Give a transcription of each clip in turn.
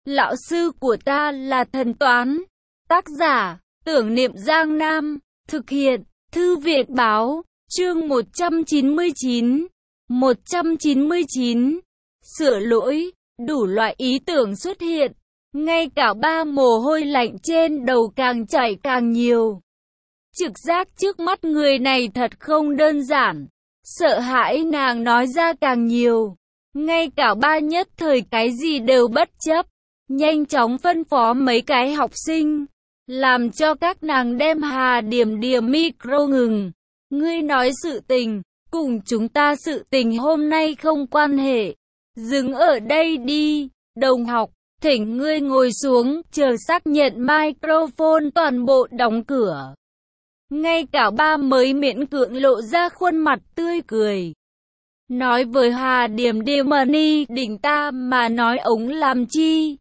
Lão sư của ta là thần toán. Tác giả, Tưởng Niệm Giang Nam. Thực hiện, Thư viện báo. Chương 199. 199. Sửa lỗi, đủ loại ý tưởng xuất hiện. Ngay cả ba mồ hôi lạnh trên đầu càng chảy càng nhiều. Trực giác trước mắt người này thật không đơn giản. Sợ hãi nàng nói ra càng nhiều. Ngay cả ba nhất thời cái gì đều bất chấp. Nhanh chóng phân phó mấy cái học sinh. Làm cho các nàng đem Hà Điểm Điểm micro ngừng. Ngươi nói sự tình, cùng chúng ta sự tình hôm nay không quan hệ. Dừng ở đây đi, đồng học. Thỉnh ngươi ngồi xuống, chờ xác nhận microphone toàn bộ đóng cửa. Ngay cả ba mới miễn cưỡng lộ ra khuôn mặt tươi cười. Nói với Hà Điểm Điểm Ni đỉnh ta mà nói ống làm chi?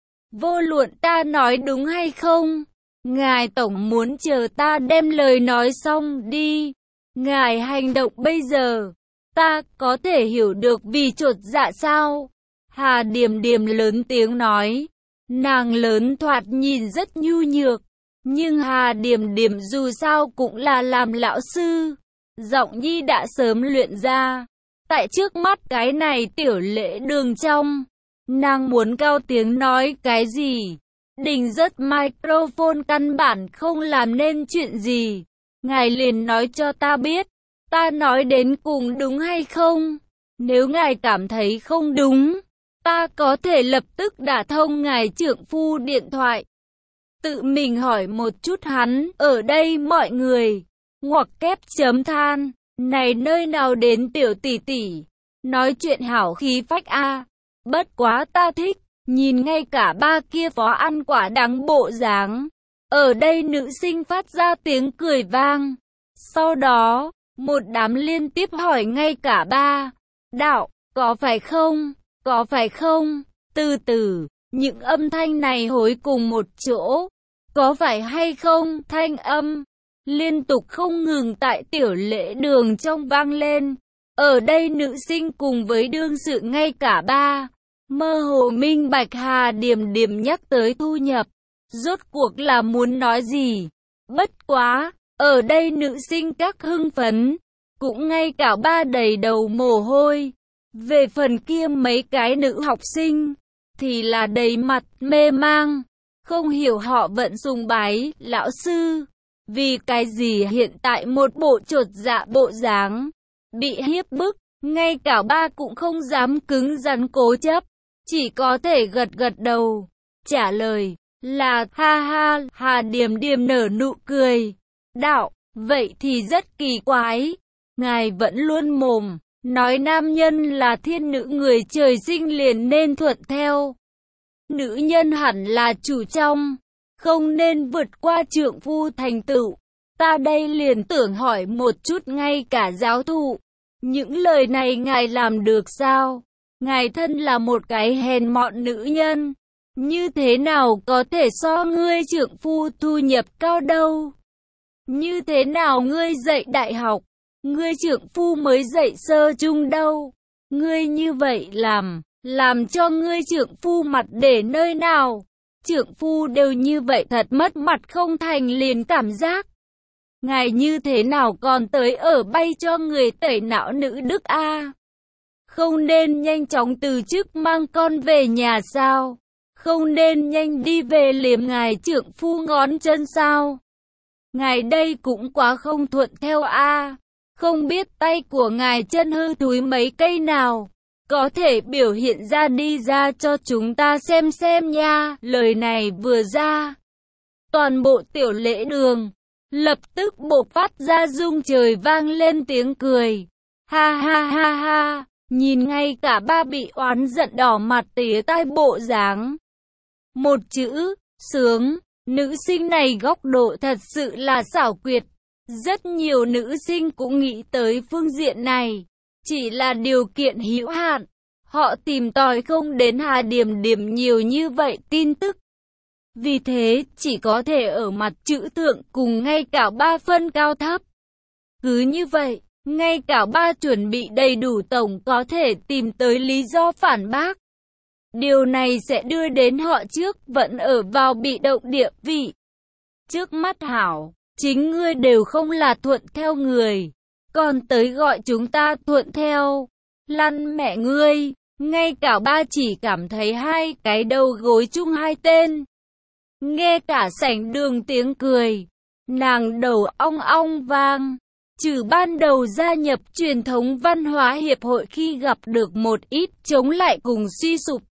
Vô luận ta nói đúng hay không? Ngài tổng muốn chờ ta đem lời nói xong đi. Ngài hành động bây giờ, ta có thể hiểu được vì chột dạ sao? Hà Điểm Điểm lớn tiếng nói. Nàng lớn thoạt nhìn rất nhu nhược. Nhưng Hà Điểm Điểm dù sao cũng là làm lão sư. Giọng nhi đã sớm luyện ra. Tại trước mắt cái này tiểu lễ đường trong. Nàng muốn cao tiếng nói cái gì? Đình rất microphone căn bản không làm nên chuyện gì. Ngài liền nói cho ta biết. Ta nói đến cùng đúng hay không? Nếu ngài cảm thấy không đúng, ta có thể lập tức đả thông ngài trượng phu điện thoại. Tự mình hỏi một chút hắn, ở đây mọi người, ngoặc kép chấm than, này nơi nào đến tiểu tỷ tỷ, nói chuyện hảo khí phách a. Bất quá ta thích, nhìn ngay cả ba kia phó ăn quả đắng bộ dáng. Ở đây nữ sinh phát ra tiếng cười vang. Sau đó, một đám liên tiếp hỏi ngay cả ba. Đạo, có phải không? Có phải không? Từ từ, những âm thanh này hối cùng một chỗ. Có phải hay không? Thanh âm liên tục không ngừng tại tiểu lễ đường trong vang lên. Ở đây nữ sinh cùng với đương sự ngay cả ba. Mơ hồ minh bạch Hà Điểm Điểm nhắc tới thu nhập. Rốt cuộc là muốn nói gì? Bất quá, ở đây nữ sinh các hưng phấn. Cũng ngay cả ba đầy đầu mồ hôi. Về phần kia mấy cái nữ học sinh, thì là đầy mặt mê mang. Không hiểu họ vẫn sùng bái lão sư. Vì cái gì hiện tại một bộ chột dạ bộ dáng. Bị hiếp bức, ngay cả ba cũng không dám cứng rắn cố chấp. Chỉ có thể gật gật đầu. Trả lời là ha ha. Hà Điểm Điểm nở nụ cười. Đạo, vậy thì rất kỳ quái. Ngài vẫn luôn mồm nói nam nhân là thiên nữ người trời sinh liền nên thuận theo. Nữ nhân hẳn là chủ trong, không nên vượt qua trượng phu thành tựu. Ta đây liền tưởng hỏi một chút ngay cả giáo thụ. Những lời này ngài làm được sao? Ngài thân là một cái hèn mọn nữ nhân. Như thế nào có thể so ngươi trượng phu thu nhập cao đâu? Như thế nào ngươi dạy đại học? Ngươi trượng phu mới dạy sơ trung đâu? Ngươi như vậy làm cho ngươi trượng phu mặt để nơi nào? Trượng phu đều như vậy thật mất mặt không thành liền cảm giác. Ngài như thế nào còn tới ở bay cho người tẩy não nữ đức a? Không nên nhanh chóng từ chức mang con về nhà sao? Không nên nhanh đi về liếm ngài trượng phu ngón chân sao? Ngài đây cũng quá không thuận theo a. Không biết tay của ngài chân hư thúi mấy cây nào, có thể biểu hiện ra đi ra cho chúng ta xem nha. Lời này vừa ra, toàn bộ tiểu lễ đường lập tức bộc phát ra rung trời vang lên tiếng cười. Ha ha ha ha, nhìn ngay cả ba bị oán giận đỏ mặt tía tai bộ dáng. Một chữ, sướng. Nữ sinh này góc độ thật sự là xảo quyệt. Rất nhiều nữ sinh cũng nghĩ tới phương diện này. Chỉ là điều kiện hữu hạn. Họ tìm tòi không đến Hà Điểm Điểm nhiều như vậy tin tức. Vì thế chỉ có thể ở mặt chữ thượng cùng ngay cả ba phân cao thấp. Cứ như vậy, ngay cả ba chuẩn bị đầy đủ tổng có thể tìm tới lý do phản bác. Điều này sẽ đưa đến họ trước vẫn ở vào bị động địa vị. Trước mắt hảo, chính ngươi đều không là thuận theo người, còn tới gọi chúng ta thuận theo. Lăn mẹ ngươi, ngay cả ba chỉ cảm thấy hai cái đầu gối chung hai tên. Nghe cả sảnh đường tiếng cười, nàng đầu ong ong vang. Trừ ban đầu gia nhập truyền thống văn hóa hiệp hội khi gặp được một ít chống lại cùng suy sụp.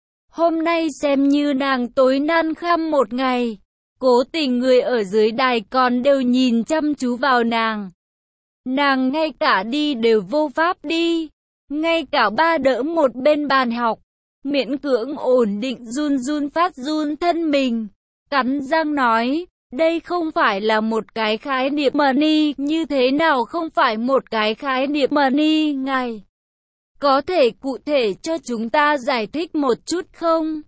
Hôm nay xem như nàng tối nan khăm một ngày. Cố tình người ở dưới đài còn đều nhìn chăm chú vào nàng. Nàng ngay cả đi đều vô pháp đi. Ngay cả ba đỡ một bên bàn học. Miễn cưỡng ổn định run run phát run thân mình. Cắn răng nói, đây không phải là một cái khái niệm money, như thế nào không phải một cái khái niệm money ngài? Có thể cụ thể cho chúng ta giải thích một chút không?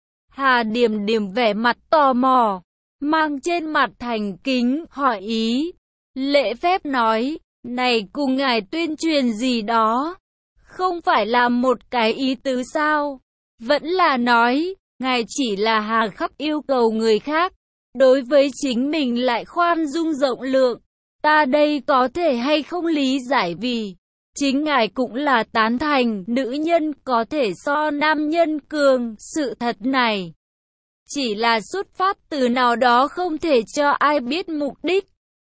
Hà Điềm Điềm vẻ mặt tò mò, mang trên mặt thành kính, hỏi ý. Lễ phép nói, này cùng ngài tuyên truyền gì đó, không phải là một cái ý tứ sao? Vẫn là nói, ngài chỉ là hà khắc yêu cầu người khác, đối với chính mình lại khoan dung rộng lượng. Ta đây có thể hay không lý giải vì chính ngài cũng là tán thành nữ nhân có thể so nam nhân cường, sự thật này chỉ là xuất phát từ nào đó không thể cho ai biết mục đích.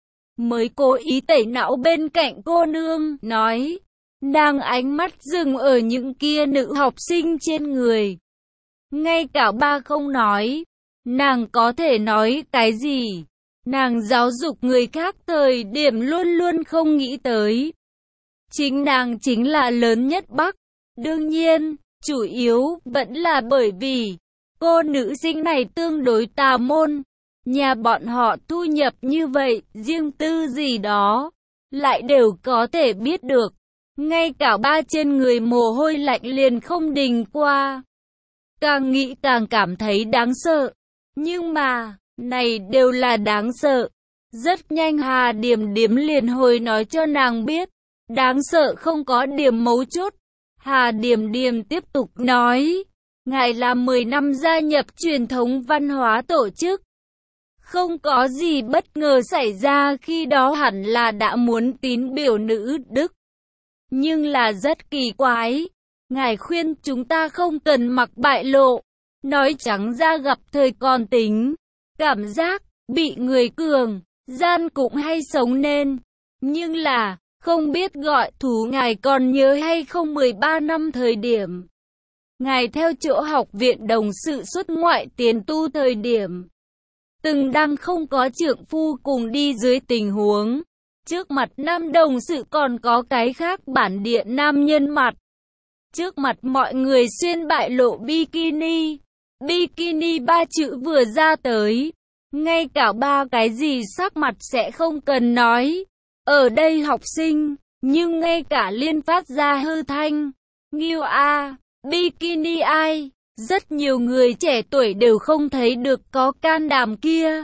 Mới cố ý tẩy não bên cạnh cô nương, nói, nàng ánh mắt dừng ở những kia nữ học sinh trên người. Ngay cả ba không nói, nàng có thể nói cái gì? Nàng giáo dục người khác thời điểm luôn luôn không nghĩ tới. Chính nàng chính là lớn nhất Bắc. Đương nhiên, chủ yếu vẫn là bởi vì cô nữ sinh này tương đối tà môn. Nhà bọn họ thu nhập như vậy, riêng tư gì đó, lại đều có thể biết được. Ngay cả ba trên người mồ hôi lạnh liền không đình qua. Càng nghĩ càng cảm thấy đáng sợ. Nhưng mà, này đều là đáng sợ. Rất nhanh Hà Điềm Điềm liền hồi nói cho nàng biết. Đáng sợ không có điểm mấu chốt. Hà Điềm Điềm tiếp tục nói. Ngài là 10 năm gia nhập truyền thống văn hóa tổ chức. Không có gì bất ngờ xảy ra, khi đó hẳn là đã muốn tín biểu nữ đức. Nhưng là rất kỳ quái. Ngài khuyên chúng ta không cần mặc bại lộ. Nói trắng ra gặp thời còn tính. Cảm giác bị người cường gian cũng hay sống nên. Nhưng là không biết gọi thú ngài còn nhớ hay không 13 năm thời điểm. Ngài theo chỗ học viện đồng sự xuất ngoại tiền tu thời điểm. Từng đang không có trượng phu cùng đi dưới tình huống. Trước mặt nam đồng sự còn có cái khác bản địa nam nhân mặt. Trước mặt mọi người xuyên bại lộ bikini. Bikini ba chữ vừa ra tới. Ngay cả ba cái gì sắc mặt sẽ không cần nói. Ở đây học sinh, nhưng ngay cả liên phát ra hư thanh. Nghiêu a, bikini ai? Rất nhiều người trẻ tuổi đều không thấy được có can đảm kia.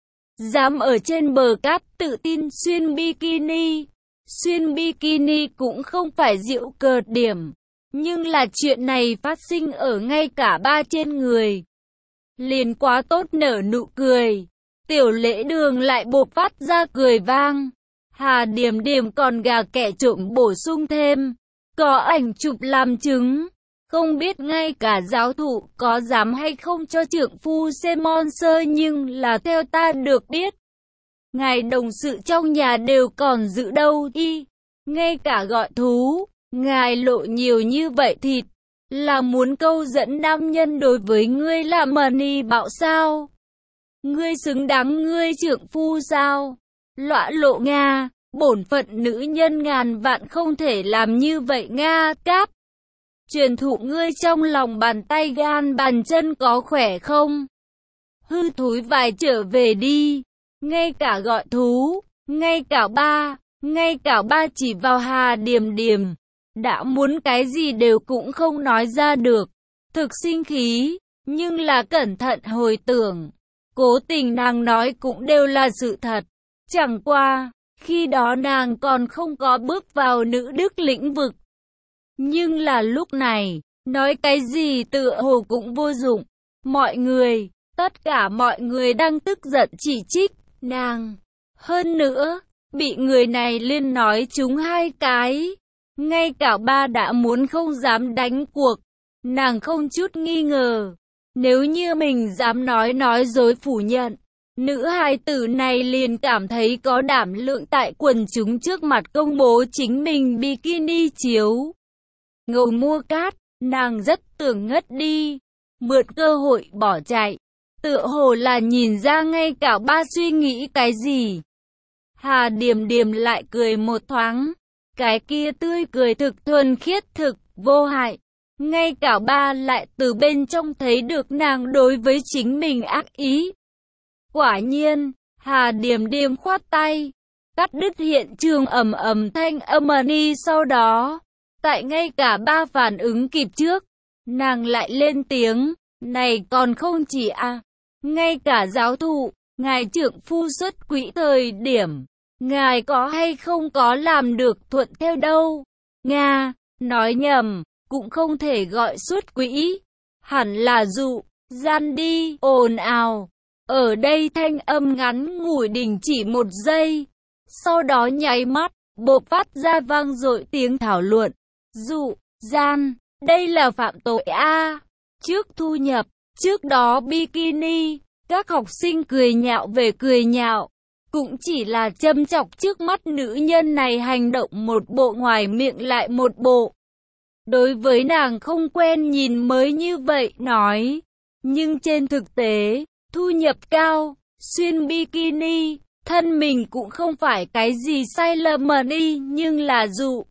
Dám ở trên bờ cát tự tin xuyên bikini. Xuyên bikini cũng không phải giễu cợt điểm. Nhưng là chuyện này phát sinh ở ngay cả ba trên người. Liền quá tốt nở nụ cười. Tiểu Lễ Đường lại bộc phát ra cười vang. Hà Điềm Điềm còn gà kẻ trộm bổ sung thêm. Có ảnh chụp làm chứng. Không biết ngay cả giáo thụ có dám hay không cho trượng phu xem monster, nhưng là theo ta được biết. Ngài đồng sự trong nhà đều còn giữ đâu y. Ngay cả gọi thú. Ngài lộ nhiều như vậy thịt, là muốn câu dẫn nam nhân đối với ngươi là money bạo sao? Ngươi xứng đáng ngươi trượng phu sao? Lõa lộ Nga, bổn phận nữ nhân ngàn vạn không thể làm như vậy Nga, cáp. Truyền thụ ngươi trong lòng bàn tay gan bàn chân có khỏe không? Hư thúi vài trở về đi. Ngay cả gọi thú, ngay cả ba chỉ vào Hà Điềm Điềm. Đã muốn cái gì đều cũng không nói ra được. Thực sinh khí, nhưng là cẩn thận hồi tưởng. Cố tình nàng nói cũng đều là sự thật. Chẳng qua, khi đó nàng còn không có bước vào nữ đức lĩnh vực. Nhưng là lúc này, Nói cái gì tựa hồ cũng vô dụng. Tất cả mọi người đang tức giận chỉ trích nàng. Hơn nữa, bị người này liên nói trúng hai cái. Ngay cả ba đã muốn không dám đánh cuộc. Nàng không chút nghi ngờ. Nếu như mình dám nói dối phủ nhận, nữ hài tử này liền cảm thấy có đảm lượng tại quần chúng trước mặt công bố chính mình bikini chiếu. Ngầu mua cát, nàng rất tưởng ngất đi. Mượn cơ hội bỏ chạy. Tựa hồ là nhìn ra ngay cả ba suy nghĩ cái gì. Hà Điềm Điềm lại cười một thoáng. Cái kia tươi cười thực thuần khiết thực vô hại. Ngay cả ba lại từ bên trong thấy được nàng đối với chính mình ác ý. Quả nhiên, Hà Điềm Điềm khoát tay, cắt đứt hiện trường ầm ầm thanh âm ni. Sau đó, tại ngay cả ba phản ứng kịp trước, nàng lại lên tiếng, này còn không chỉ ngay cả giáo thụ, ngài trưởng phu xuất quỹ thời điểm, ngài có hay không có làm được thuận theo đâu. Nga, nói nhầm, cũng không thể gọi xuất quỹ, hẳn là dụ, gian đi, ồn ào. Ở đây thanh âm ngắn ngủi đình chỉ một giây, sau đó nháy mắt, bộc phát ra vang dội tiếng thảo luận. Dụ, gian, đây là phạm tội Trước thu nhập, trước đó bikini, các học sinh cười nhạo về cười nhạo. Cũng chỉ là châm chọc trước mắt nữ nhân này hành động một bộ ngoài miệng lại một bộ. Đối với nàng không quen nhìn mới như vậy nói. Nhưng trên thực tế, thu nhập cao, xuyên bikini, thân mình cũng không phải cái gì sai lầm đi, nhưng là dụ.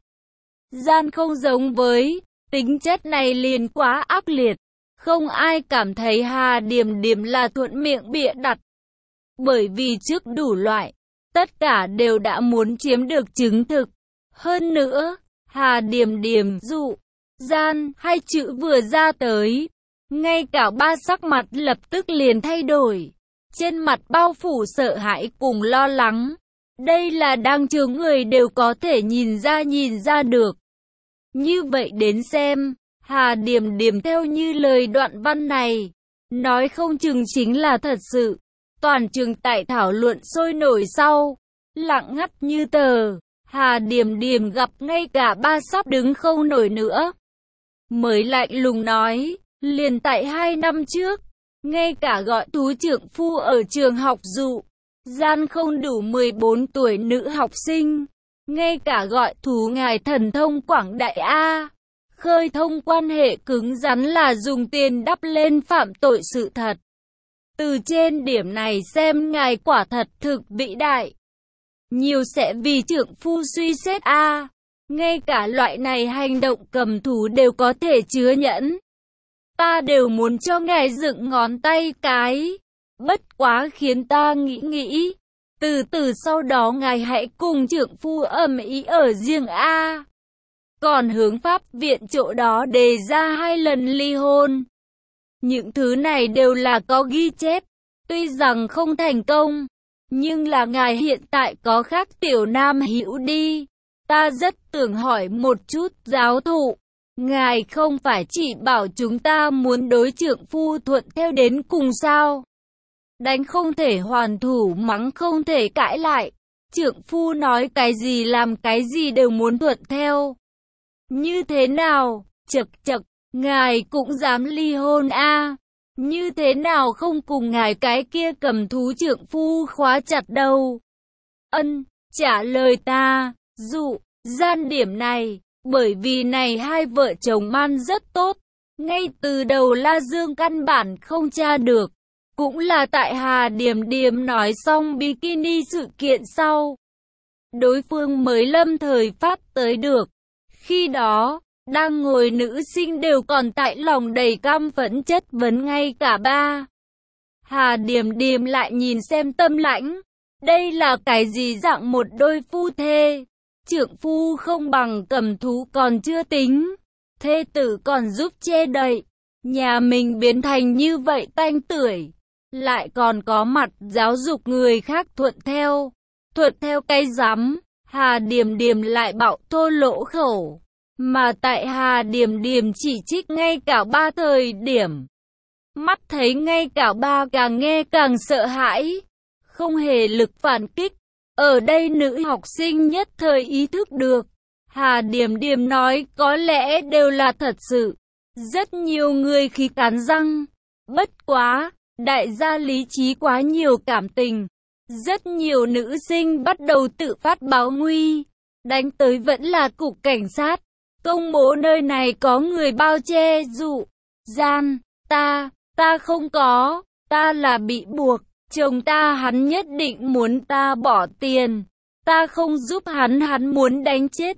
Gian không giống với, tính chất này liền quá ác liệt. Không ai cảm thấy Hà Điềm Điềm là thuận miệng bịa đặt. Bởi vì trước đủ loại, tất cả đều đã muốn chiếm được chứng thực. Hơn nữa, Hà Điềm Điềm, dụ, gian, hai chữ vừa ra tới. Ngay cả ba sắc mặt lập tức liền thay đổi. Trên mặt bao phủ sợ hãi cùng lo lắng. Đây là đang trường người đều có thể nhìn ra được. Như vậy đến xem, Hà Điềm Điềm theo như lời đoạn văn này, nói không chừng chính là thật sự. Toàn trường tại thảo luận sôi nổi sau, lặng ngắt như tờ. Hà Điềm Điềm gặp ngay cả ba sắp đứng không nổi nữa. Mới lạnh lùng nói, liền tại 2 năm trước, ngay cả gọi thú trưởng phu ở trường học dụ, gian không đủ 14 tuổi nữ học sinh, ngay cả gọi thú ngài thần thông quảng đại khơi thông quan hệ cứng rắn là dùng tiền đắp lên phạm tội sự thật. Từ trên điểm này xem ngài quả thật thực vĩ đại. Nhiều sẽ vì trưởng phu suy xét ngay cả loại này hành động cầm thú đều có thể chứa nhẫn. Ta đều muốn cho ngài dựng ngón tay cái. Bất quá khiến ta nghĩ. Từ từ sau đó ngài hãy cùng trưởng phu ầm ĩ ở riêng Còn hướng pháp viện chỗ đó đề ra 2 lần ly hôn. Những thứ này đều là có ghi chép. Tuy rằng không thành công, nhưng là ngài hiện tại có khác tiểu nam hữu đi. Ta rất tưởng hỏi một chút giáo thụ. Ngài không phải chỉ bảo chúng ta muốn đối trưởng phu thuận theo đến cùng sao? Đánh không thể hoàn thủ, mắng không thể cãi lại. Trưởng phu nói cái gì làm cái gì đều muốn thuận theo. Như thế nào? Chậc chậc, ngài cũng dám ly hôn Như thế nào không cùng ngài cái kia cầm thú trưởng phu khóa chặt đâu? Ân, trả lời ta, dụ, gian điểm này. Bởi vì này hai vợ chồng man rất tốt. Ngay từ đầu La Dương căn bản không tra được. Cũng là tại Hà Điềm Điềm nói xong bikini sự kiện sau. Đối phương mới lâm thời phát tới được. Khi đó, đang ngồi nữ sinh đều còn tại lòng đầy căm phẫn chất vấn ngay cả ba. Hà Điềm Điềm lại nhìn xem tâm lãnh. Đây là cái gì dạng một đôi phu thê? Trưởng phu không bằng cầm thú còn chưa tính, thê tử còn giúp che đậy. Nhà mình biến thành như vậy tanh tưởi, lại còn có mặt giáo dục người khác thuận theo. Thuận theo cái rắm, Hà Điềm Điềm lại bạo thô lỗ khẩu. Mà tại Hà Điểm Điểm chỉ trích ngay cả ba thời điểm. Mắt thấy ngay cả ba càng nghe càng sợ hãi, không hề lực phản kích. Ở đây nữ học sinh nhất thời ý thức được, Hà Điểm Điểm nói có lẽ đều là thật sự. Rất nhiều người khi cắn răng, bất quá, đại gia lý trí quá nhiều cảm tình. Rất nhiều nữ sinh bắt đầu tự phát báo nguy, đánh tới vẫn là cục cảnh sát. Công bố nơi này có người bao che dụ gian, ta không có, ta là bị buộc, chồng ta hắn nhất định muốn ta bỏ tiền, ta không giúp hắn muốn đánh chết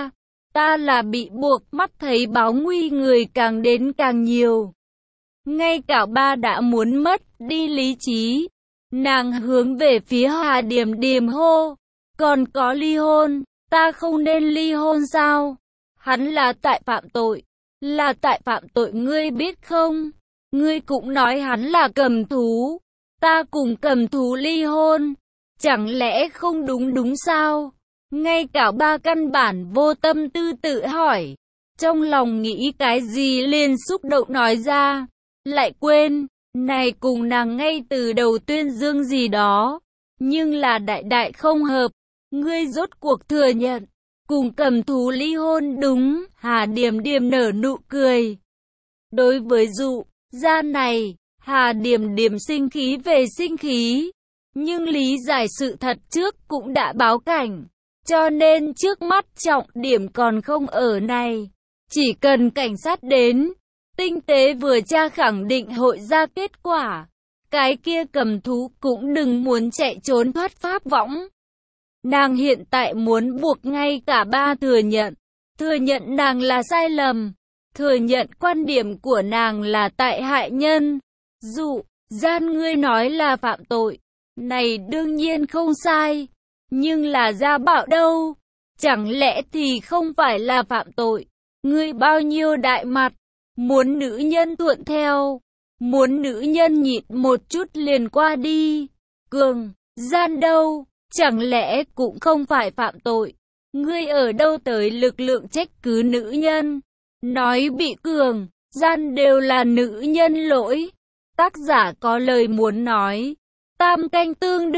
ta là bị buộc. Mắt thấy báo nguy người càng đến càng nhiều. Ngay cả ba đã muốn mất đi lý trí, nàng hướng về phía Hà Điểm Điểm hô, còn có ly hôn, ta không nên ly hôn sao? Hắn là tại phạm tội, là tại phạm tội ngươi biết không? Ngươi cũng nói hắn là cầm thú, ta cùng cầm thú ly hôn, chẳng lẽ không đúng sao? Ngay cả ba căn bản vô tâm tư tự hỏi, trong lòng nghĩ cái gì liền xúc động nói ra, lại quên, này cùng nàng ngay từ đầu tuyên dương gì đó, nhưng là đại không hợp, ngươi rốt cuộc thừa nhận, cùng cầm thú ly hôn đúng. Hà Điểm Điểm nở nụ cười. Đối với dụ gian này, Hà Điểm Điểm sinh khí về sinh khí, nhưng lý giải sự thật trước cũng đã báo cảnh, cho nên trước mắt trọng điểm còn không ở này. Chỉ cần cảnh sát đến, tinh tế vừa tra khẳng định hội ra kết quả, cái kia cầm thú cũng đừng muốn chạy trốn thoát pháp võng. Nàng hiện tại muốn buộc ngay cả ba thừa nhận nàng là sai lầm, thừa nhận quan điểm của nàng là tại hại nhân. Dụ gian ngươi nói là phạm tội, này đương nhiên không sai, nhưng là gia bạo đâu, chẳng lẽ thì không phải là phạm tội? Ngươi bao nhiêu đại mặt, muốn nữ nhân thuận theo, muốn nữ nhân nhịn một chút liền qua đi. Cường gian đâu, chẳng lẽ cũng không phải phạm tội? Ngươi ở đâu tới lực lượng trách cứ nữ nhân? Nói bị cường gian đều là nữ nhân lỗi. Tác giả có lời muốn nói, tam canh tương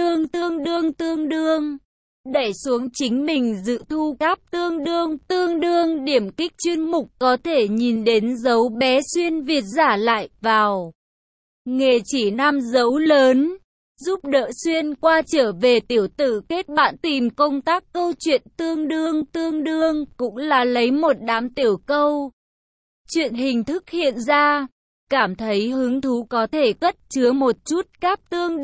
đương, đẩy xuống chính mình dự thu cáp tương đương điểm kích chuyên mục có thể nhìn đến dấu bé xuyên Việt giả lại vào. Nghề chỉ nam dấu lớn, giúp đỡ xuyên qua trở về tiểu tử kết bạn tìm công tác. Câu chuyện tương đương cũng là lấy một đám tiểu câu chuyện hình thức hiện ra. Cảm thấy hứng thú có thể cất chứa một chút cáp tương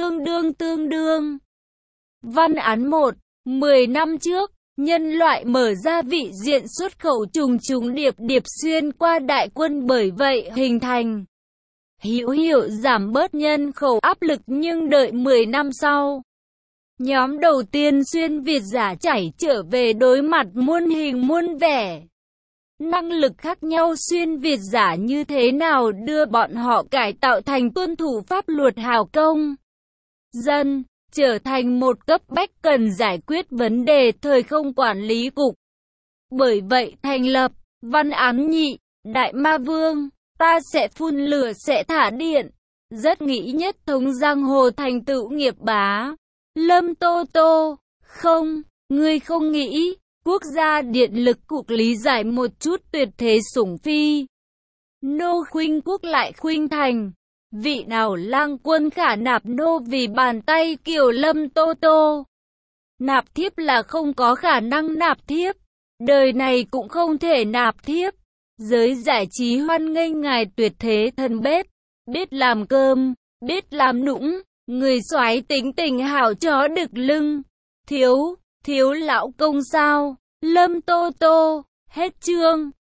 đương. Văn án 1. 10 năm trước, nhân loại mở ra vị diện xuất khẩu trùng điệp xuyên qua đại quân, bởi vậy hình thành hữu hiệu giảm bớt nhân khẩu áp lực. Nhưng đợi 10 năm sau, nhóm đầu tiên xuyên Việt giả chảy trở về đối mặt muôn hình muôn vẻ. Năng lực khác nhau xuyên Việt giả như thế nào đưa bọn họ cải tạo thành tuân thủ pháp luật hào công dân, trở thành một cấp bách cần giải quyết vấn đề thời không quản lý cục. Bởi vậy thành lập văn án nhị, Đại Ma Vương, ta sẽ phun lửa sẽ thả điện, rất nghĩ nhất thống giang hồ thành tựu nghiệp bá. Lâm Tô Tô, không, ngươi không nghĩ. Quốc gia điện lực cục lý giải một chút tuyệt thế sủng phi. Nô khuynh quốc lại khuynh thành. Vị nào lang quân khả nạp nô vì bàn tay kiểu Lâm Tô Tô. Nạp thiếp là không có khả năng nạp thiếp. Đời này cũng không thể nạp thiếp. Giới giải trí hoan nghênh ngài tuyệt thế thần bếp. Biết làm cơm, biết làm nũng. Người soái tính tình hảo chó đực lưng. Thiếu lão công sao? Lâm Tô Tô, hết chương.